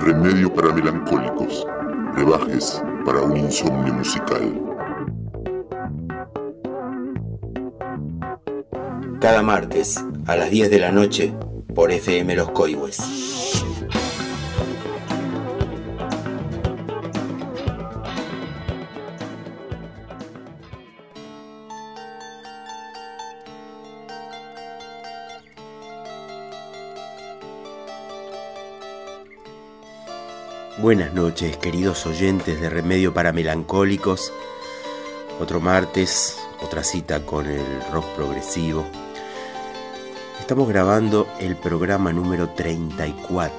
Remedio para melancólicos, brebajes para un insomnio musical. Cada martes a las 10 de la noche por FM Los Coihues. Buenas noches, queridos oyentes de Remedio para Melancólicos. Otro martes, otra cita con el rock progresivo. Estamos grabando el programa número 34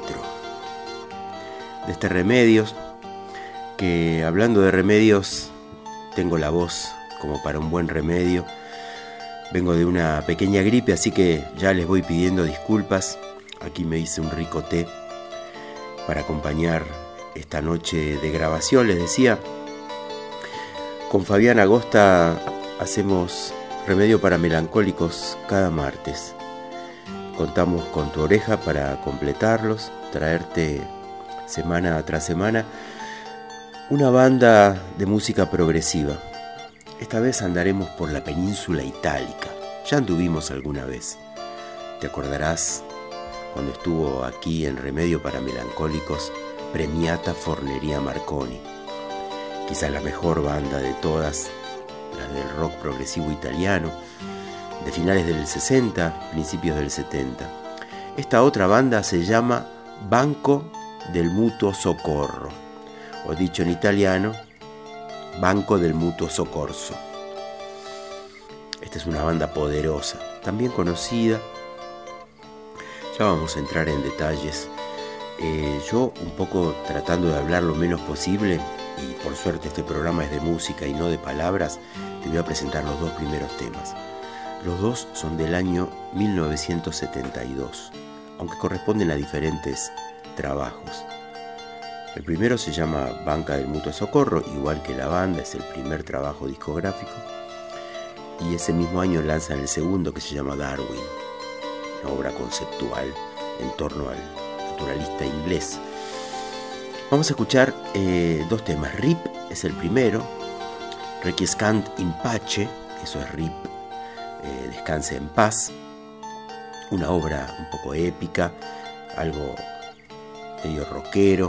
de este Remedios, que hablando de remedios, tengo la voz como para un buen remedio. Vengo de una pequeña gripe, así que ya les voy pidiendo disculpas. Aquí me hice un rico té para acompañar esta noche de grabación. Les decía, con Fabián Agosta hacemos Remedio para Melancólicos cada martes. Contamos con tu oreja para completarlos, traerte semana tras semana una banda de música progresiva. Esta vez andaremos por la península itálica. Ya anduvimos alguna vez. ¿Te acordarás cuando estuvo aquí en Remedio para Melancólicos Premiata Forneria Marconi? Quizás la mejor banda de todas, la del rock progresivo italiano, de finales del 60, principios del 70. Esta otra banda se llama Banco del Mutuo Soccorso, o dicho en italiano, Banco del Mutuo Soccorso. Esta es una banda poderosa, también conocida. Ya vamos a entrar en detalles. Yo un poco tratando de hablar lo menos posible, y por suerte este programa es de música y no de palabras, te voy a presentar los dos primeros temas. Los dos son del año 1972, aunque corresponden a diferentes trabajos. El primero se llama Banca del Mutuo Soccorso, igual que la banda, es el primer trabajo discográfico. Y ese mismo año lanzan el segundo, que se llama Darwin, una obra conceptual en torno al naturalista inglés. Vamos a escuchar dos temas. Rip es el primero, Requiescant in Pace, eso es Rip, Descanse en paz, una obra un poco épica, algo medio rockero,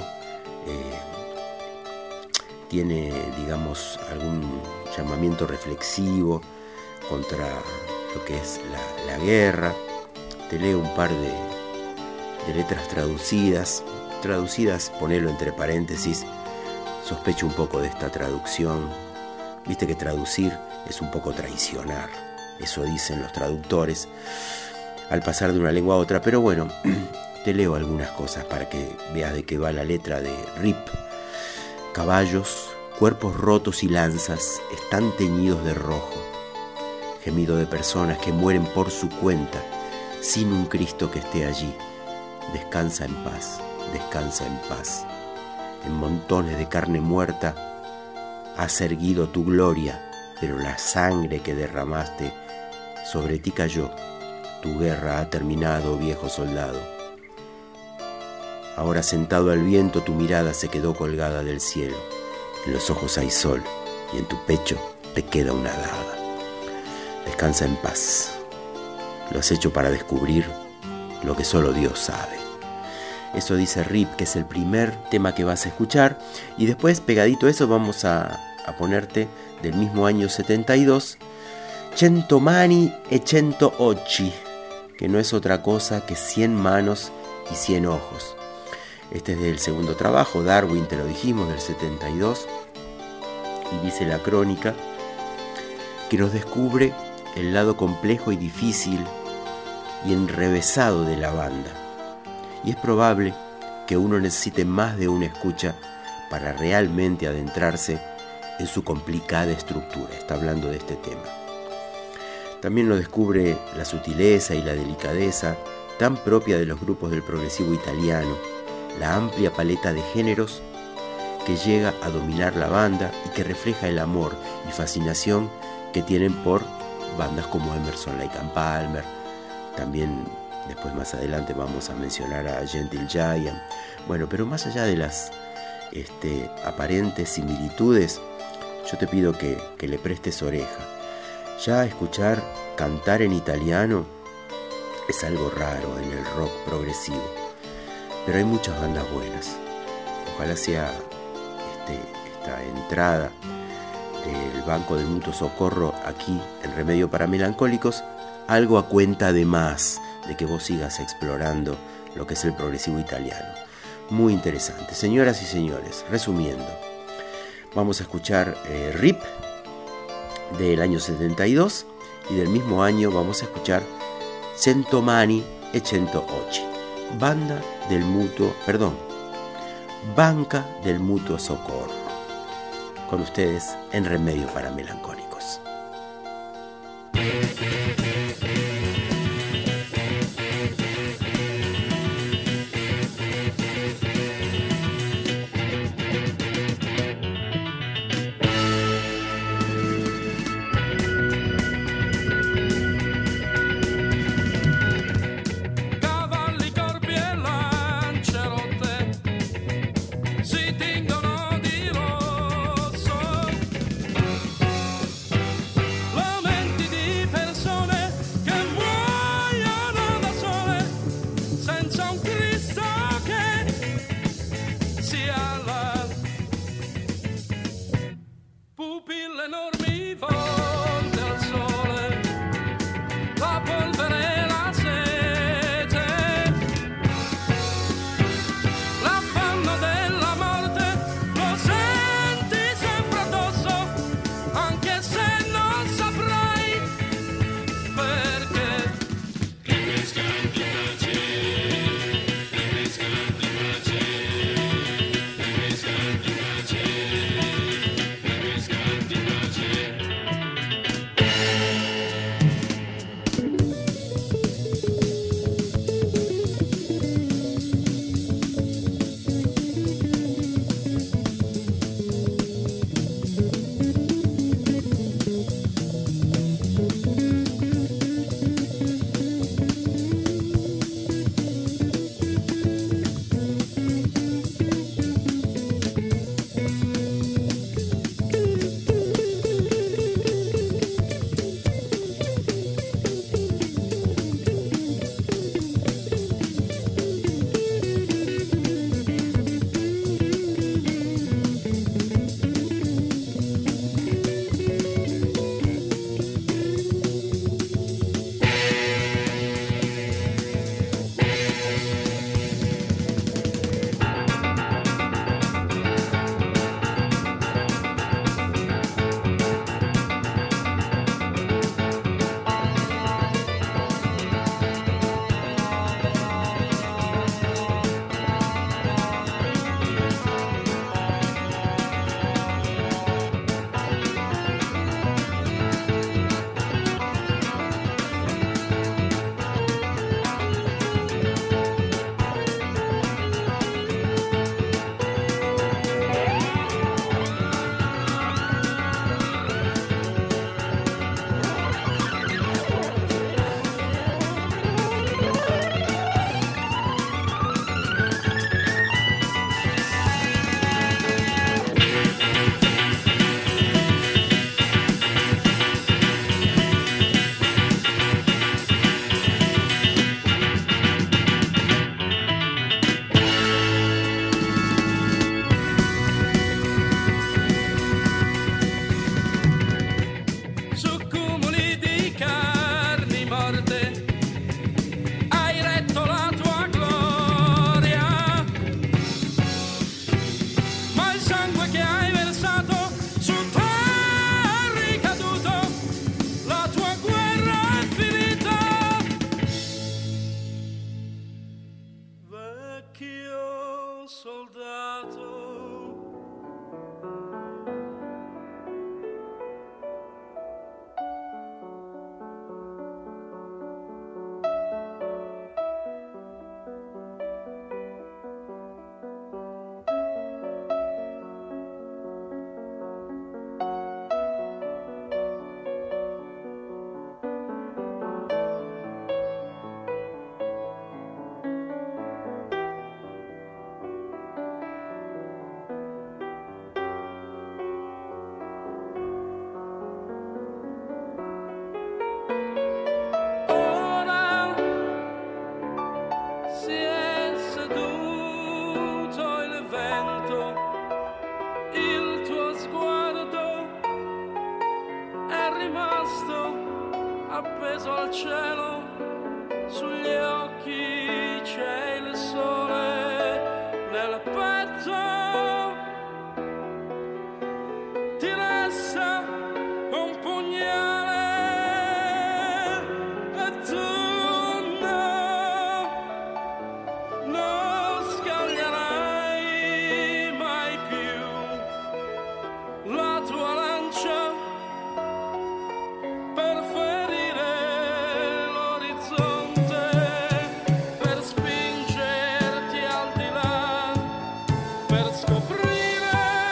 tiene, digamos, algún llamamiento reflexivo contra lo que es la guerra. Te leo un par de letras traducidas, ponelo entre paréntesis, sospecho un poco de esta traducción. Viste que traducir es un poco traicionar, eso dicen los traductores, al pasar de una lengua a otra, pero bueno, te leo algunas cosas para que veas de qué va la letra de Rip. Caballos, cuerpos rotos y lanzas están teñidos de rojo. Gemido de personas que mueren por su cuenta, sin un Cristo que esté allí. Descansa en paz, descansa en paz. En montones de carne muerta has erguido tu gloria, pero la sangre que derramaste sobre ti cayó. Tu guerra ha terminado, viejo soldado. Ahora sentado al viento tu mirada se quedó colgada del cielo. En los ojos hay sol y en tu pecho te queda una daga. Descansa en paz. Lo has hecho para descubrir lo que solo Dios sabe. Eso dice Rip, que es el primer tema que vas a escuchar. Y después, pegadito a eso, vamos a ponerte del mismo año 72, Cento mani e cento occhi, que no es otra cosa que 100 manos y 100 ojos. Este es del segundo trabajo, Darwin, te lo dijimos, del 72. Y dice la crónica que nos descubre el lado complejo y difícil y enrevesado de la banda. Y es probable que uno necesite más de una escucha para realmente adentrarse en su complicada estructura. Está hablando de este tema. También nos descubre la sutileza y la delicadeza tan propia de los grupos del progresivo italiano, la amplia paleta de géneros que llega a dominar la banda y que refleja el amor y fascinación que tienen por bandas como Emerson, Lake and Palmer, también Después más adelante vamos a mencionar a Gentle Giant. Bueno, pero más allá de las aparentes similitudes, yo te pido que le prestes oreja. Ya escuchar cantar en italiano es algo raro en el rock progresivo, pero hay muchas bandas buenas. Ojalá sea esta entrada del Banco del Mutuo Socorro aquí en Remedio para Melancólicos algo a cuenta de más, de que vos sigas explorando lo que es el progresivo italiano. Muy interesante. Señoras y señores, resumiendo, vamos a escuchar RIP del año 72 y del mismo año vamos a escuchar Centomani e 108, Banca del Mutuo Socorro. Con ustedes en Remedio para Melancólicos. rimasto appeso al cielo, sugli occhi c'è il sole, nel petto ti resta un pugnale e tu non scaglierai mai più la tua lancia per ferire l'orizzonte, per spingerti al di là, per scoprire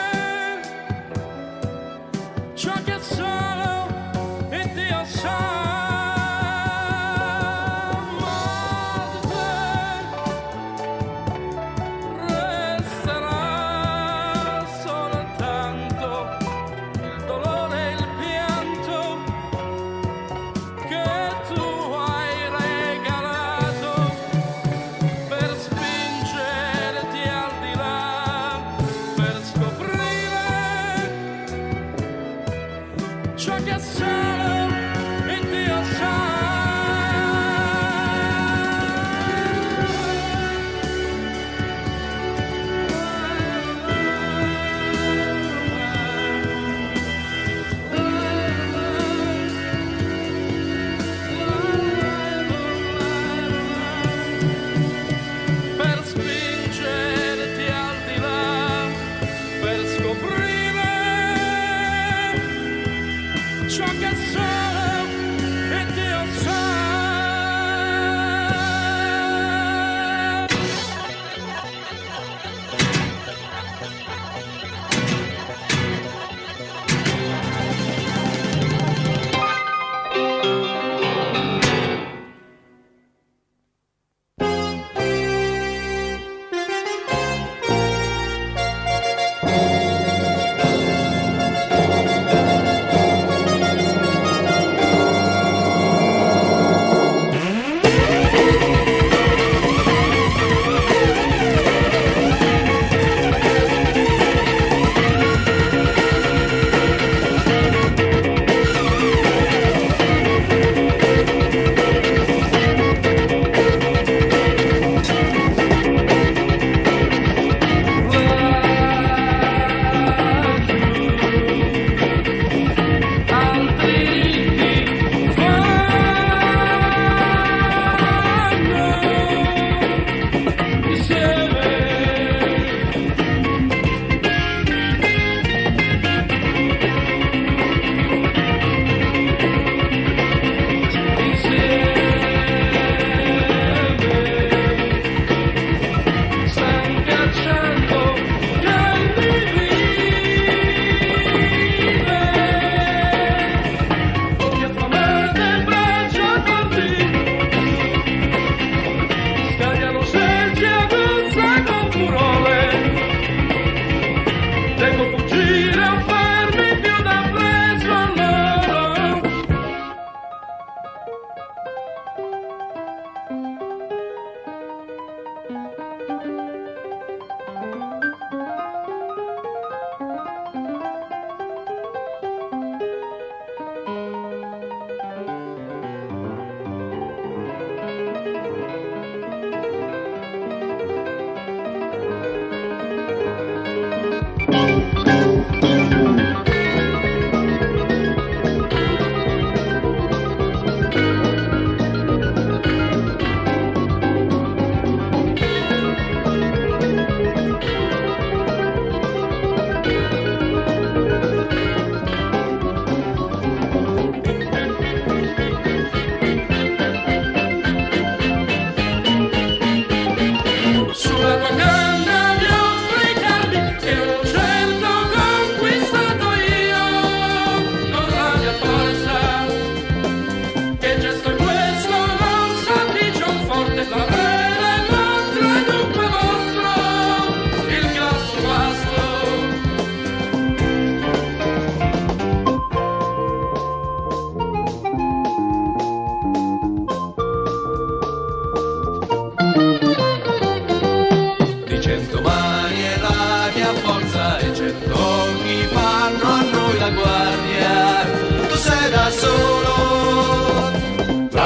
ciò che solo Dio sa. Ma di te resterà soltanto il dolore e il pianto che tu hai regalato per spingerti al di là, per scoprire ciò che solo Dio sa. Per spingerti al di là, per scoprire ciò che solo Dio sa.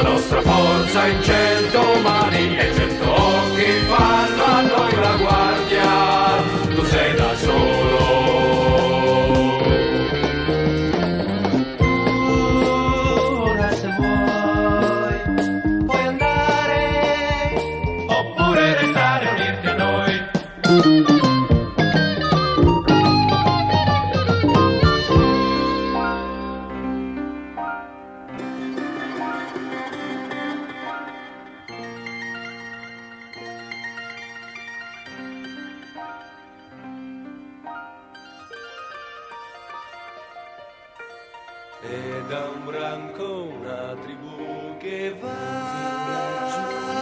nostra forza in 100 mani e 100 occhi fanno a noi la guardia, tu sei da solo. Ora se vuoi puoi andare oppure restare a unirti a noi. E da un branco una tribù che va,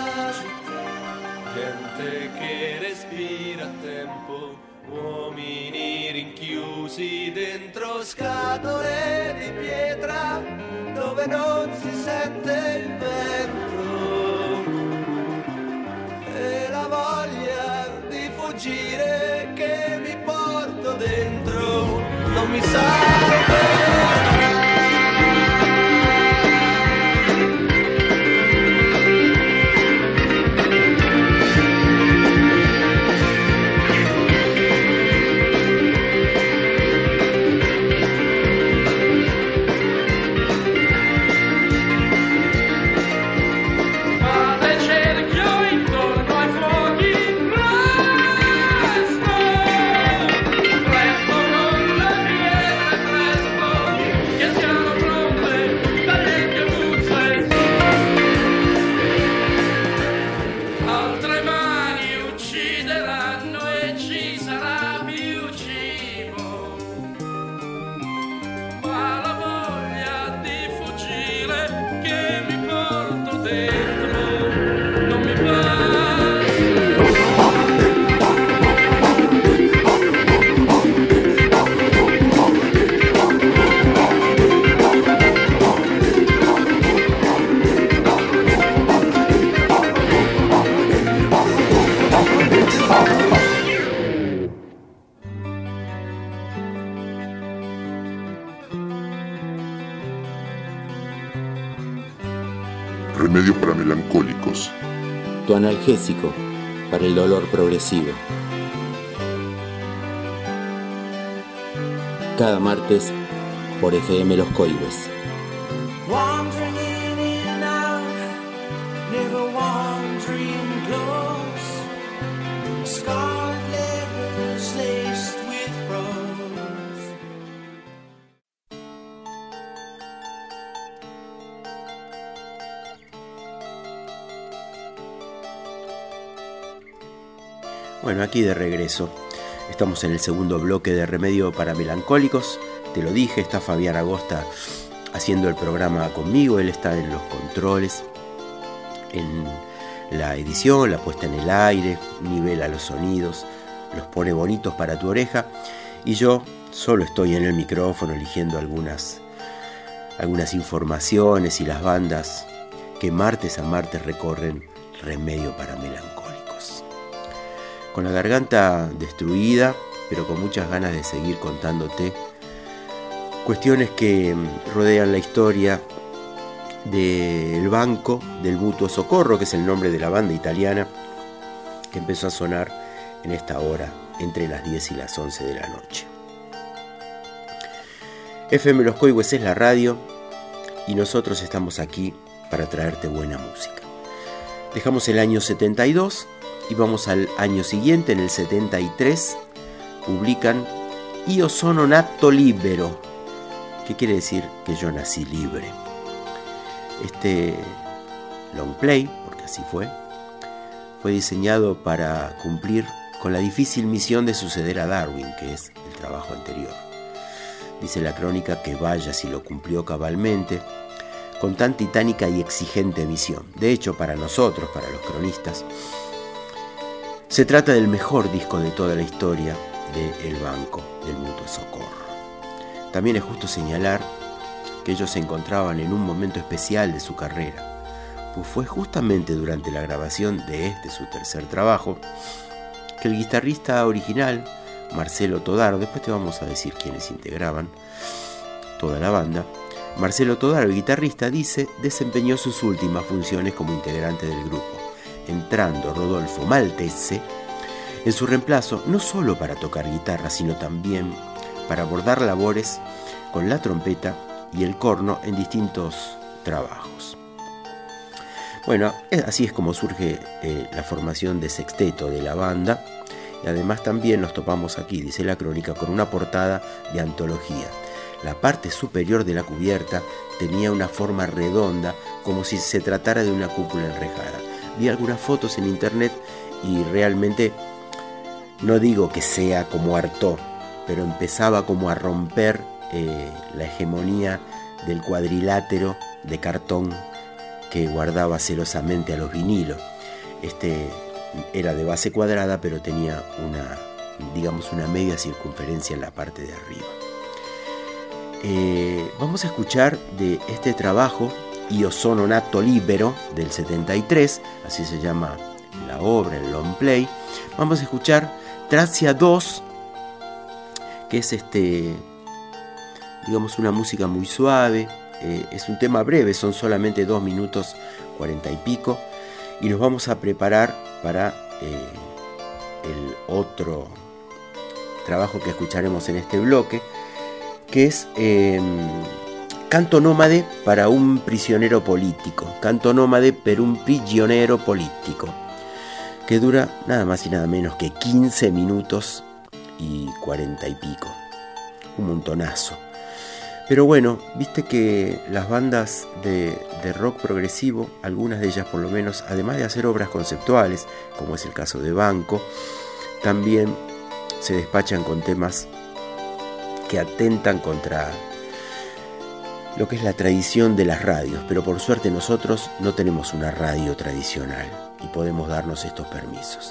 gente che respira a tempo, uomini rinchiusi dentro scatole di pietra dove non si sente il vento, e la voglia di fuggire che mi porto dentro non mi sa. Remedio para melancólicos. Tu analgésico para el dolor progresivo. Cada martes por FM Los Coihues. Wandering in and out, never wandering close. Scarlet letters laced with rose. Bueno, aquí de regreso. Estamos en el segundo bloque de Remedio para Melancólicos. Te lo dije, está Fabián Agosta haciendo el programa conmigo. Él está en los controles, en la edición, la puesta en el aire, nivela los sonidos, los pone bonitos para tu oreja. Y yo solo estoy en el micrófono eligiendo algunas informaciones y las bandas que martes a martes recorren Remedio para Melancólicos. Con la garganta destruida, pero con muchas ganas de seguir contándote cuestiones que rodean la historia del Banco del Mutuo Socorro, que es el nombre de la banda italiana que empezó a sonar en esta hora entre las 10 y las 11 de la noche. FM Los Coihues es la radio y nosotros estamos aquí para traerte buena música. Dejamos el año 72 y vamos al año siguiente, en el 73, publican Io sono nato libero, que quiere decir que yo nací libre. Este long play, porque así fue diseñado para cumplir con la difícil misión de suceder a Darwin, que es el trabajo anterior. Dice la crónica que vaya si lo cumplió cabalmente, con tan titánica y exigente misión. De hecho, para nosotros, para los cronistas, se trata del mejor disco de toda la historia de El Banco del Mutuo Socorro. También es justo señalar que ellos se encontraban en un momento especial de su carrera, pues fue justamente durante la grabación de su tercer trabajo, que el guitarrista original, Marcelo Todaro, después te vamos a decir quiénes integraban toda la banda, Marcelo Todaro, el guitarrista, dice, desempeñó sus últimas funciones como integrante del grupo, entrando Rodolfo Maltese en su reemplazo no solo para tocar guitarra, sino también para abordar labores con la trompeta y el corno en distintos trabajos. Bueno, así es como surge la formación de sexteto de la banda, y además también nos topamos aquí, dice la crónica, con una portada de antología. La parte superior de la cubierta tenía una forma redonda, como si se tratara de una cúpula enrejada. Vi algunas fotos en internet y realmente no digo que sea como Artaud, pero empezaba como a romper la hegemonía del cuadrilátero de cartón que guardaba celosamente a los vinilos. Este era de base cuadrada, pero tenía una media circunferencia en la parte de arriba. Vamos a escuchar de este trabajo Io sono nato libero del 73, así se llama la obra, el long play. Vamos a escuchar Trazia 2, que es una música muy suave. Es un tema breve, son solamente 2 minutos 40 y pico, y nos vamos a preparar para el otro trabajo que escucharemos en este bloque, que es Canto nómade para un prisionero político, Canto nómade per un prigioniero político, que dura nada más y nada menos que 15 minutos y 40 y pico, un montonazo. Pero bueno, viste que las bandas de rock progresivo, algunas de ellas por lo menos, además de hacer obras conceptuales, como es el caso de Banco, también se despachan con temas que atentan contra lo que es la tradición de las radios, pero por suerte nosotros no tenemos una radio tradicional y podemos darnos estos permisos.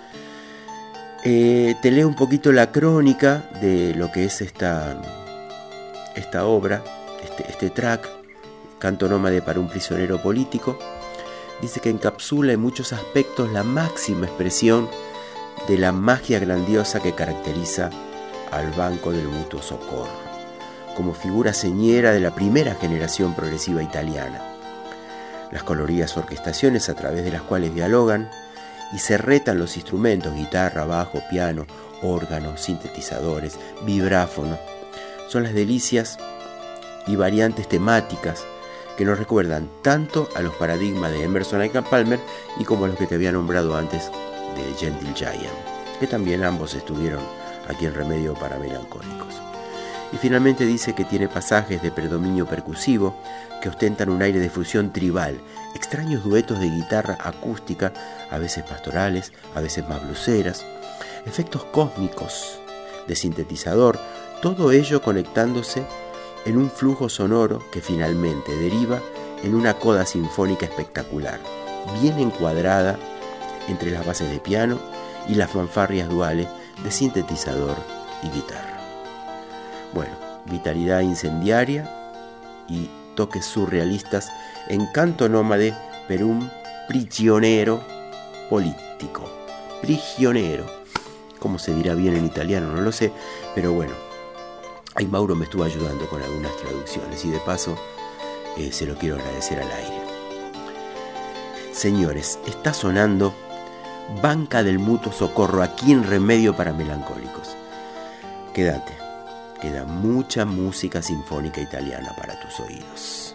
Te leo un poquito la crónica de lo que es esta obra, este track, Canto nómade para un prisionero político. Dice que encapsula en muchos aspectos la máxima expresión de la magia grandiosa que caracteriza al Banco del Mutuo Socorro, como figura señera de la primera generación progresiva italiana. Las coloridas orquestaciones a través de las cuales dialogan y se retan los instrumentos, guitarra, bajo, piano, órgano, sintetizadores, vibráfono, son las delicias y variantes temáticas que nos recuerdan tanto a los paradigmas de Emerson Lake and Palmer y como a los que te había nombrado antes de Gentle Giant, que también ambos estuvieron aquí en Remedio para Melancólicos. Y finalmente dice que tiene pasajes de predominio percusivo que ostentan un aire de fusión tribal, extraños duetos de guitarra acústica, a veces pastorales, a veces más bluseras, efectos cósmicos de sintetizador, todo ello conectándose en un flujo sonoro que finalmente deriva en una coda sinfónica espectacular, bien encuadrada entre las bases de piano y las fanfarrias duales de sintetizador y guitarra. Bueno, vitalidad incendiaria y toques surrealistas en Canto nómade per un prigioniero político. Prigioniero, ¿cómo se dirá bien en italiano? No lo sé, pero bueno, ahí Mauro me estuvo ayudando con algunas traducciones y de paso se lo quiero agradecer al aire. Señores, está sonando Banca del Mutuo Socorro aquí en Remedio para Melancólicos. Quédate, queda mucha música sinfónica italiana para tus oídos.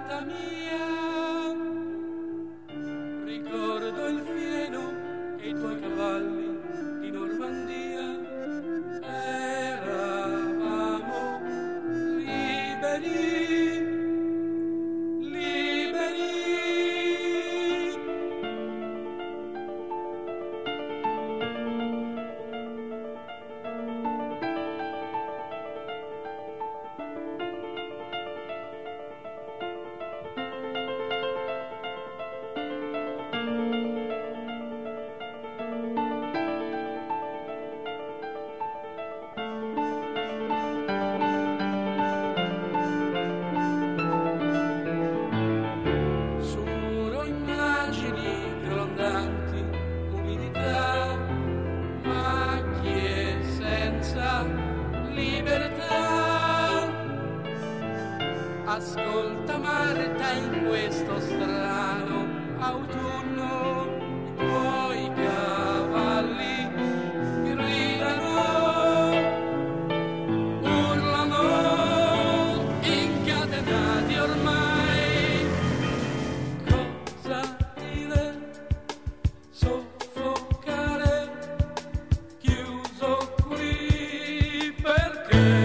beata mia, ricordo il fieno e i tuoi cavalli di Normandia, eravamo liberi. Ascolta Marta, in questo strano autunno i tuoi cavalli gridano, urlano, incatenati ormai. Cosa dire? Soffocare, chiuso qui perché?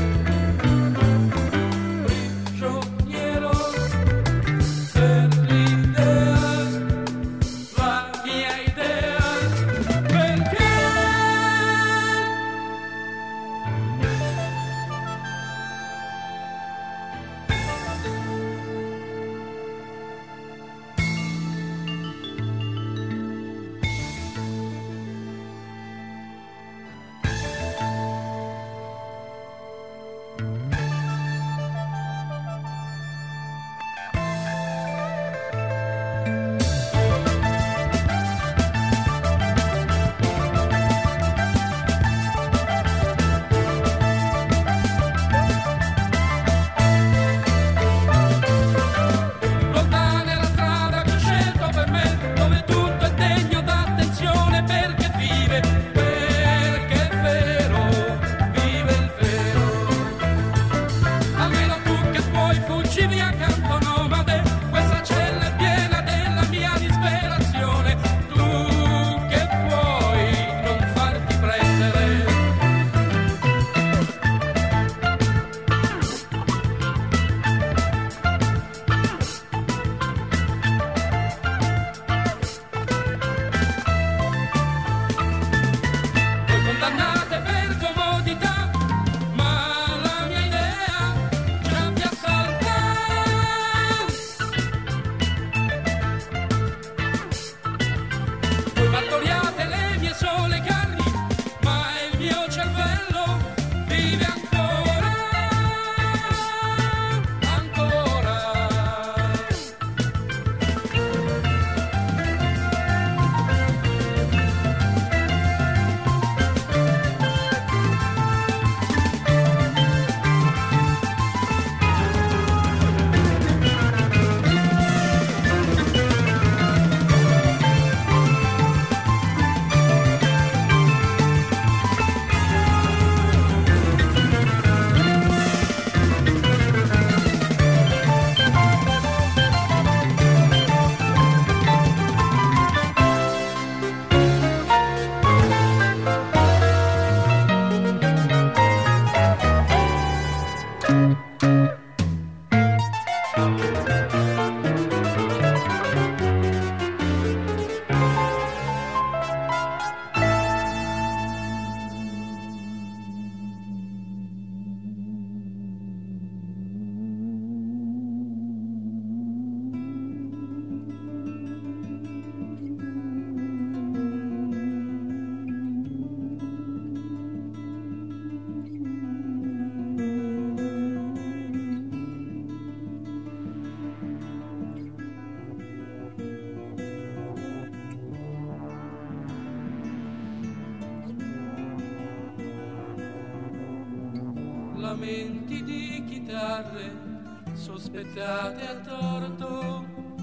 lamenti di chitarre sospettate a torto,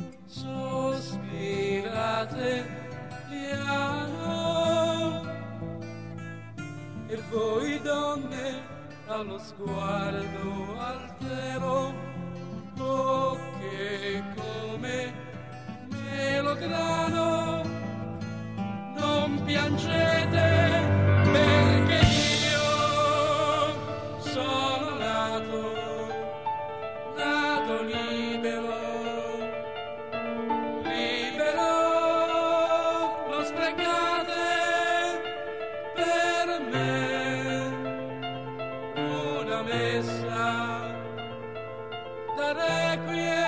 sospirate piano, e voi donne allo sguardo altero, oh che e come melograno non piangete perché io sono nato libero, libero, lo sprecate per me una messa da requiem.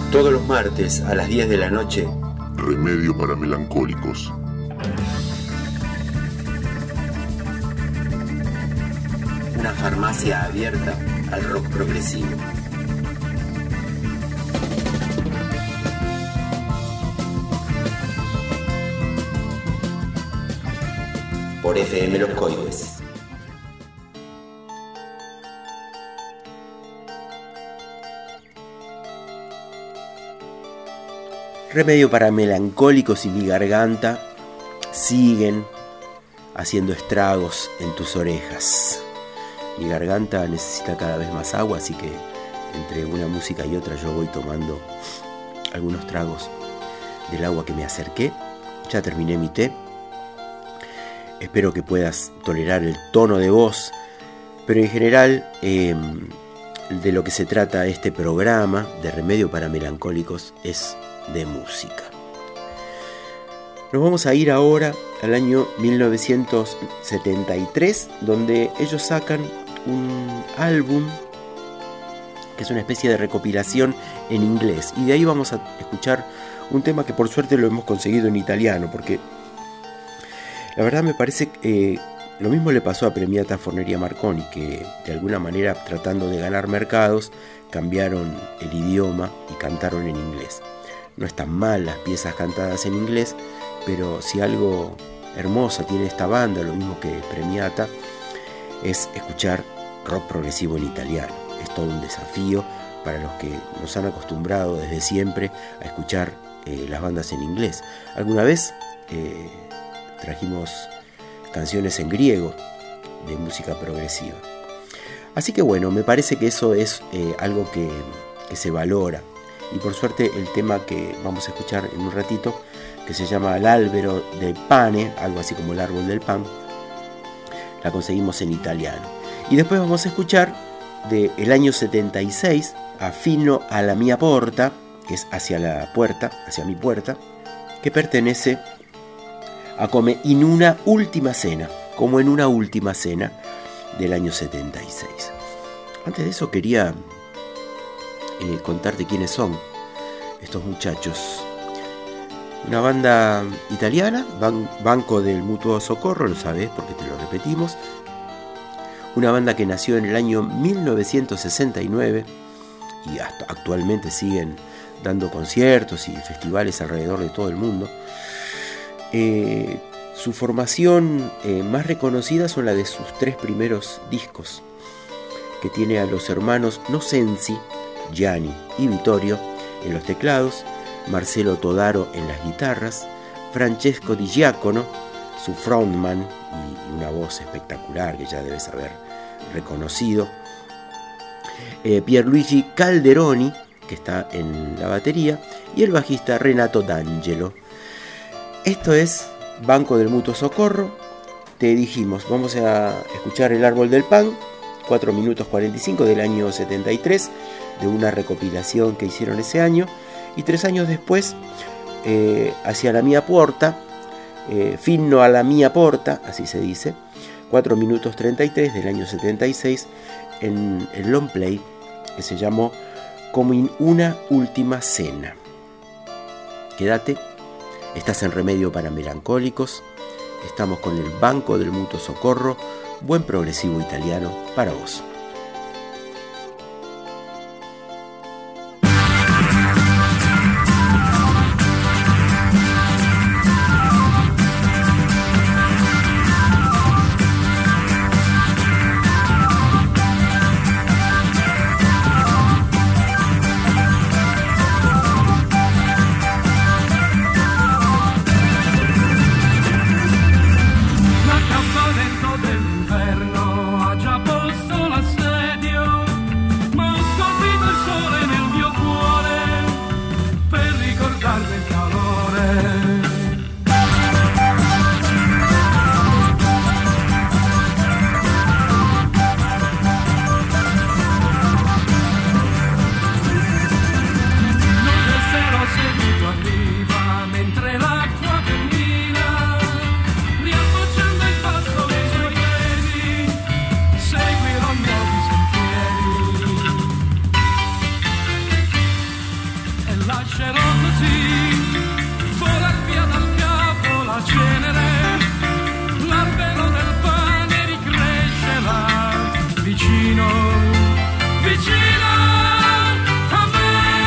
Todos los martes a las 10 de la noche. Remedio para melancólicos. Una farmacia abierta al rock progresivo. Por FM Los Coides. Remedio para melancólicos y mi garganta siguen haciendo estragos en tus orejas. Mi garganta necesita cada vez más agua, así que entre una música y otra yo voy tomando algunos tragos del agua que me acerqué. Ya terminé mi té. Espero que puedas tolerar el tono de voz, pero en general de lo que se trata este programa de Remedio para Melancólicos es de música. Nos vamos a ir ahora al año 1973, donde ellos sacan un álbum que es una especie de recopilación en inglés, y de ahí vamos a escuchar un tema que por suerte lo hemos conseguido en italiano, porque la verdad me parece que lo mismo le pasó a Premiata Forneria Marconi, que de alguna manera, tratando de ganar mercados, cambiaron el idioma y cantaron en inglés. No están mal las piezas cantadas en inglés, pero si algo hermoso tiene esta banda, lo mismo que Premiata, es escuchar rock progresivo en italiano. Es todo un desafío para los que nos han acostumbrado desde siempre a escuchar las bandas en inglés. Alguna vez trajimos canciones en griego de música progresiva. Así que bueno, me parece que eso es algo que se valora. Y por suerte el tema que vamos a escuchar en un ratito, que se llama L'albero del pane, algo así como el árbol del pan, la conseguimos en italiano. Y después vamos a escuchar del año 76 a Fino alla mia porta, que es hacia la puerta, hacia mi puerta, que pertenece a Come in una última cena, como en una última cena del año 76. Antes de eso quería contarte quiénes son estos muchachos. Una banda italiana, Banco del Mutuo Socorro, lo sabes porque te lo repetimos. Una banda que nació en el año 1969 y hasta actualmente siguen dando conciertos y festivales alrededor de todo el mundo. Su formación más reconocida son la de sus 3 primeros discos, que tiene a los hermanos Nocenzi, Gianni y Vittorio en los teclados, Marcelo Todaro en las guitarras, Francesco Di Giacono, su frontman y una voz espectacular que ya debes haber reconocido, Pierluigi Calderoni, que está en la batería, y el bajista Renato D'Angelo. Esto es Banco del Mutuo Socorro. Te dijimos, vamos a escuchar El Árbol del Pan, 4 minutos 45 del año 73, de una recopilación que hicieron ese año, y 3 años después, Hacia la mia porta, Fino alla mia porta, así se dice, 4 minutos 33 del año 76, en el long play que se llamó Como in una última cena. Quédate, estás en Remedio para Melancólicos, estamos con el Banco del Mutuo Socorro, buen progresivo italiano para vos. La causa vento dell'inferno ha già posto la vicino, vicino a me.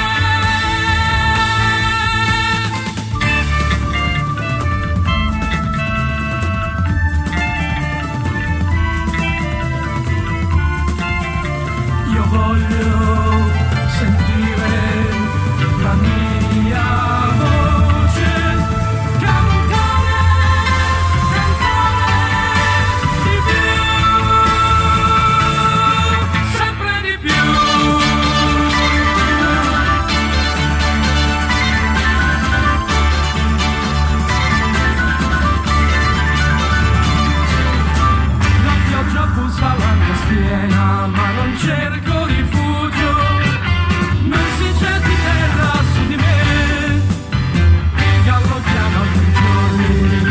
Io voglio sentire la mia voce cantare, cantare di più, sempre di più. La pioggia pulsa la mia schiena, ma non cerco rifugio, non si c'è di terra su di me, il gallo chiama tutti i giorni.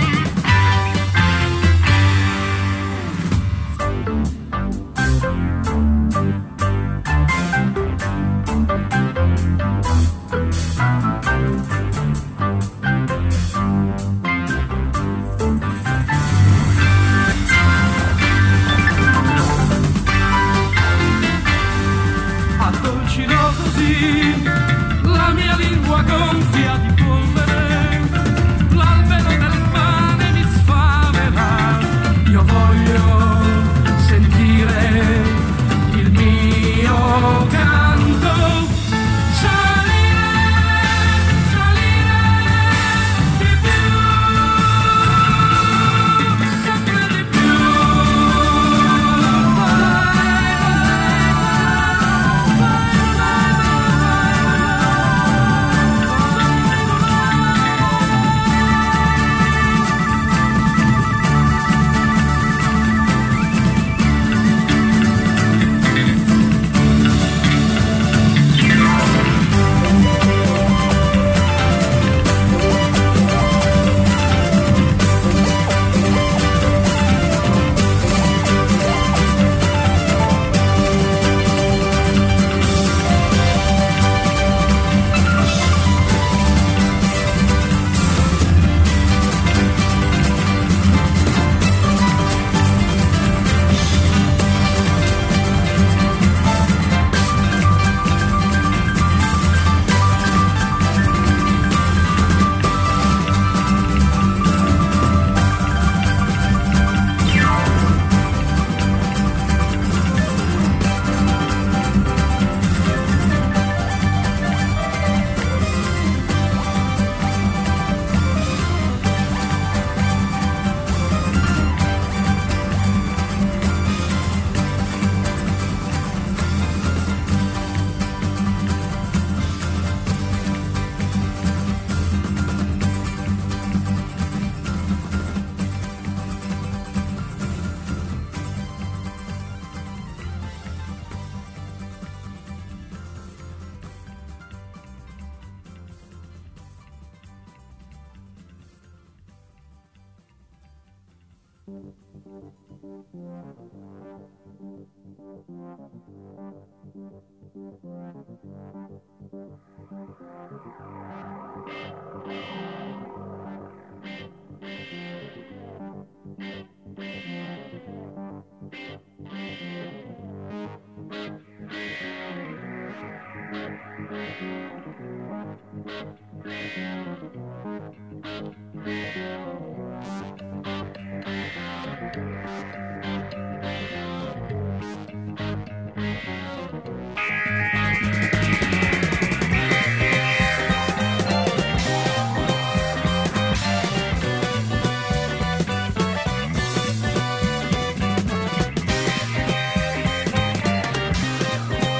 Addolcirò così la mia lingua gonfia di polvere, l'albero del pane mi sfamerà. Io voglio sentire il mio canto salire, salire di più, sempre di più. Io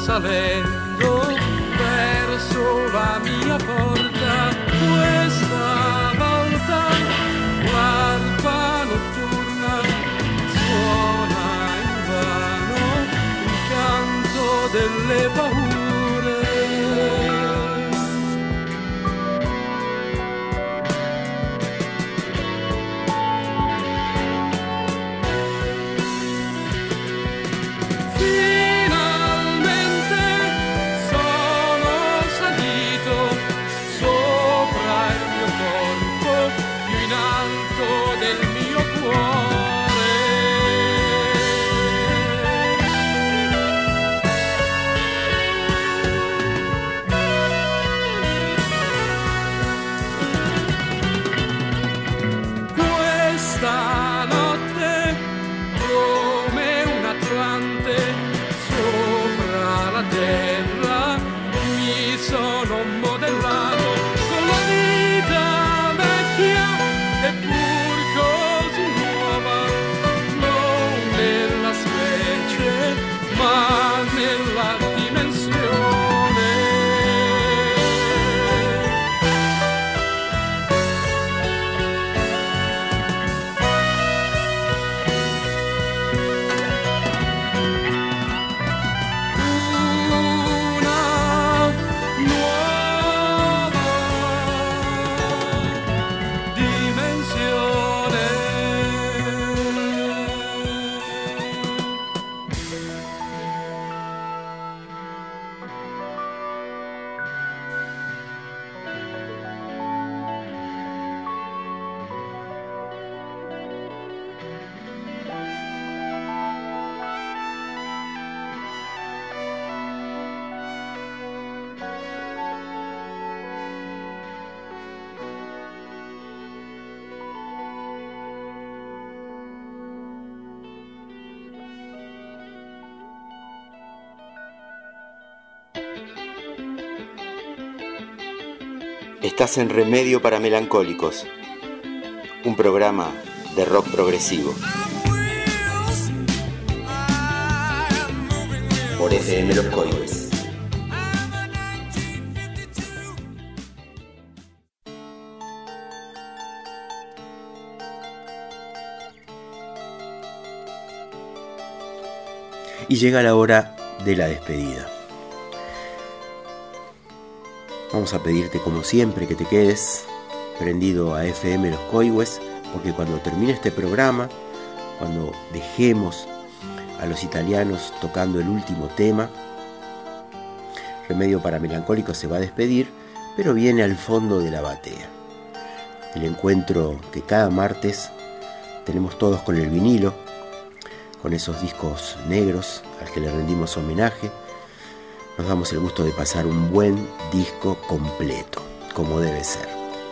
salendo verso la mia porta, questa volta l'arpa notturna suona invano il canto delle paure. Estás en Remedio para Melancólicos, un programa de rock progresivo. Por FM Los Coihues. Y llega la hora de la despedida. Vamos a pedirte como siempre que te quedes prendido a FM Los Coihues, porque cuando termine este programa, cuando dejemos a los italianos tocando el último tema, Remedio para Melancólicos se va a despedir, pero viene al fondo de la batea. El encuentro que cada martes tenemos todos con el vinilo, con esos discos negros al que le rendimos homenaje. Nos damos el gusto de pasar un buen disco completo, como debe ser.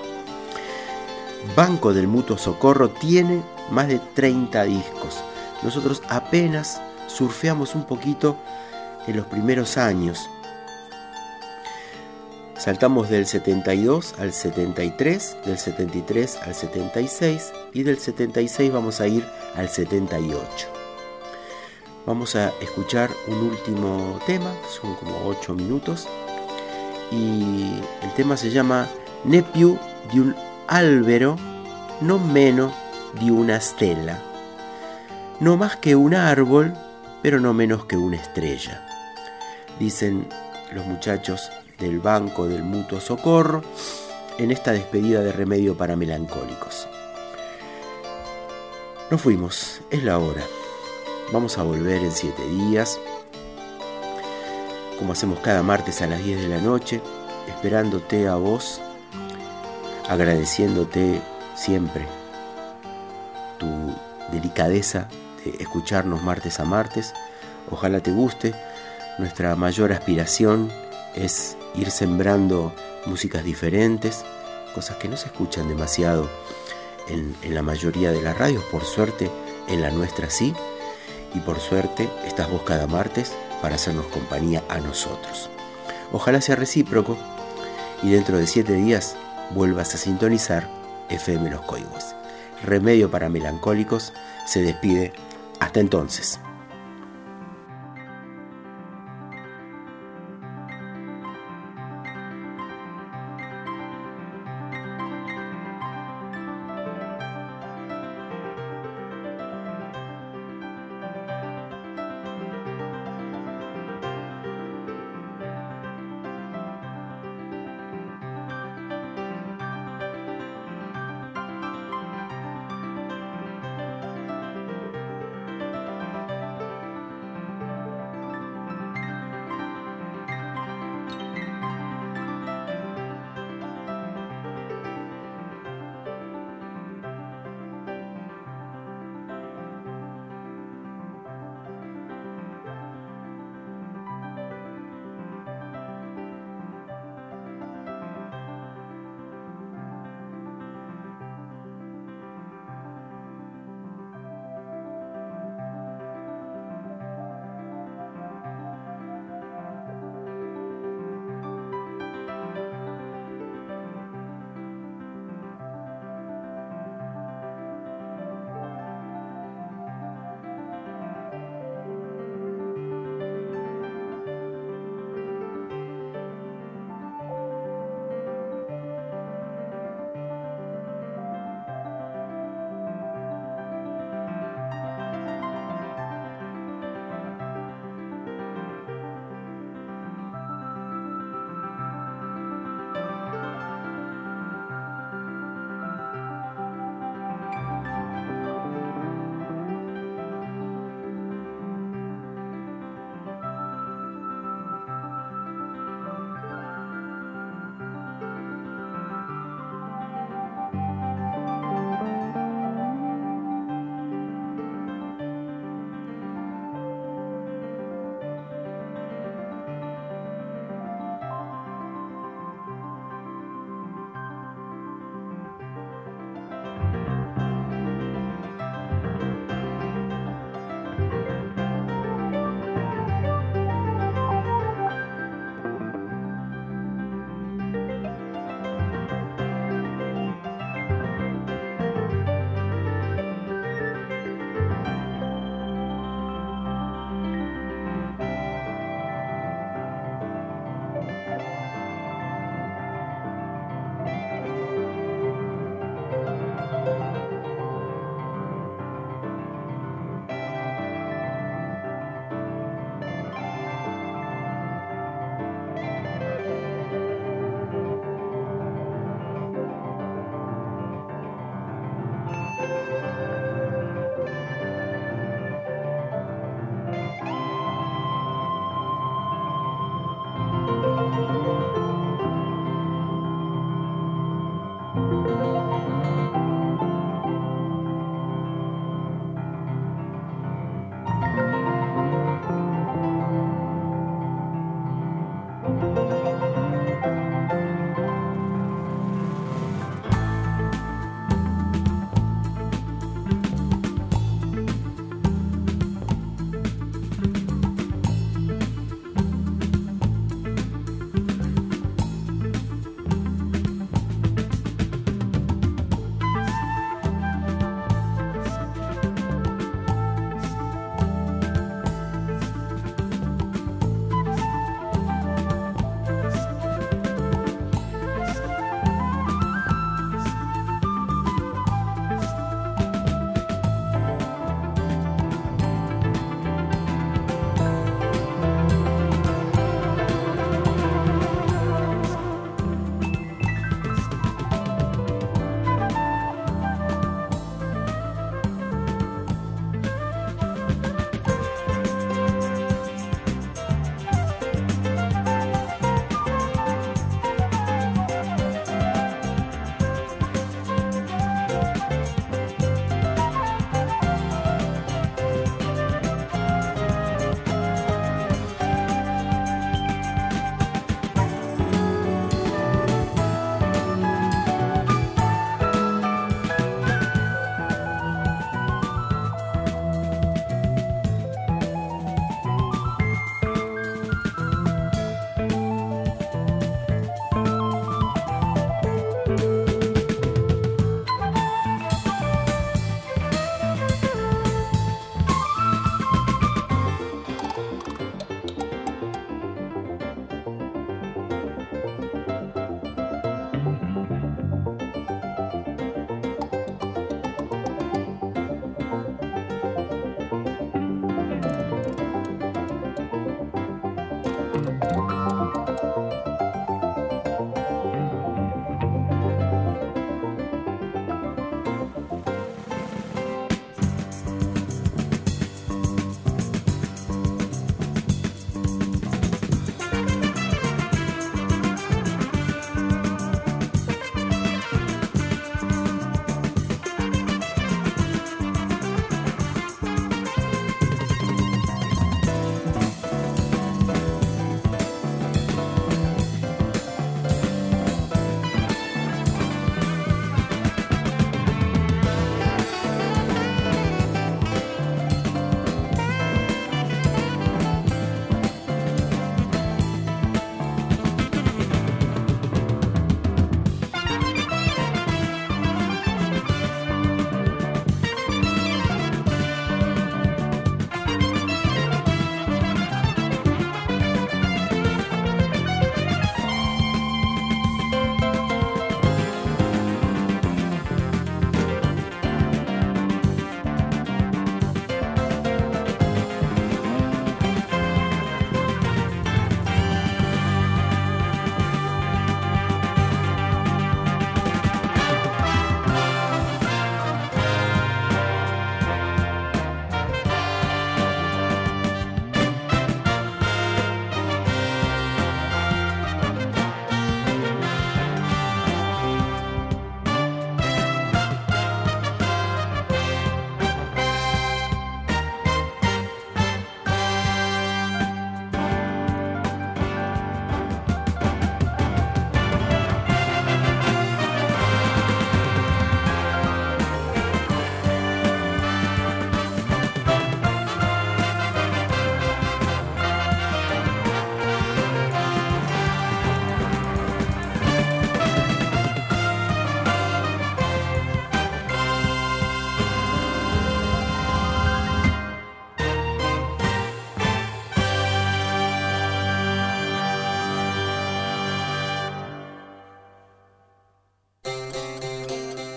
Banco del Mutuo Socorro tiene más de 30 discos. Nosotros apenas surfeamos un poquito en los primeros años. Saltamos del 72 al 73, del 73 al 76 y del 76 vamos a ir al 78. Vamos a escuchar un último tema, son como 8 minutos, y el tema se llama Ne più di un albero, no meno di una stella. No más que un árbol, pero no menos que una estrella. Dicen los muchachos del Banco del Mutuo Socorro en esta despedida de Remedio para Melancólicos. Nos fuimos, es la hora. Vamos a volver en 7 días, como hacemos cada martes a las 10 de la noche, esperándote a vos, agradeciéndote siempre tu delicadeza de escucharnos martes a martes. Ojalá te guste. Nuestra mayor aspiración es ir sembrando músicas diferentes, cosas que no se escuchan demasiado en la mayoría de las radios. Por suerte, en la nuestra sí. Y por suerte estás vos cada martes para hacernos compañía a nosotros. Ojalá sea recíproco y dentro de 7 días vuelvas a sintonizar FM Los Coihues. Remedio para Melancólicos se despide hasta entonces.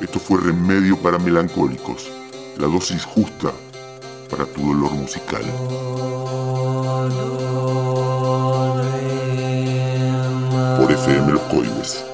Esto fue Remedio para Melancólicos, la dosis justa para tu dolor musical. Por FM Los Coibes.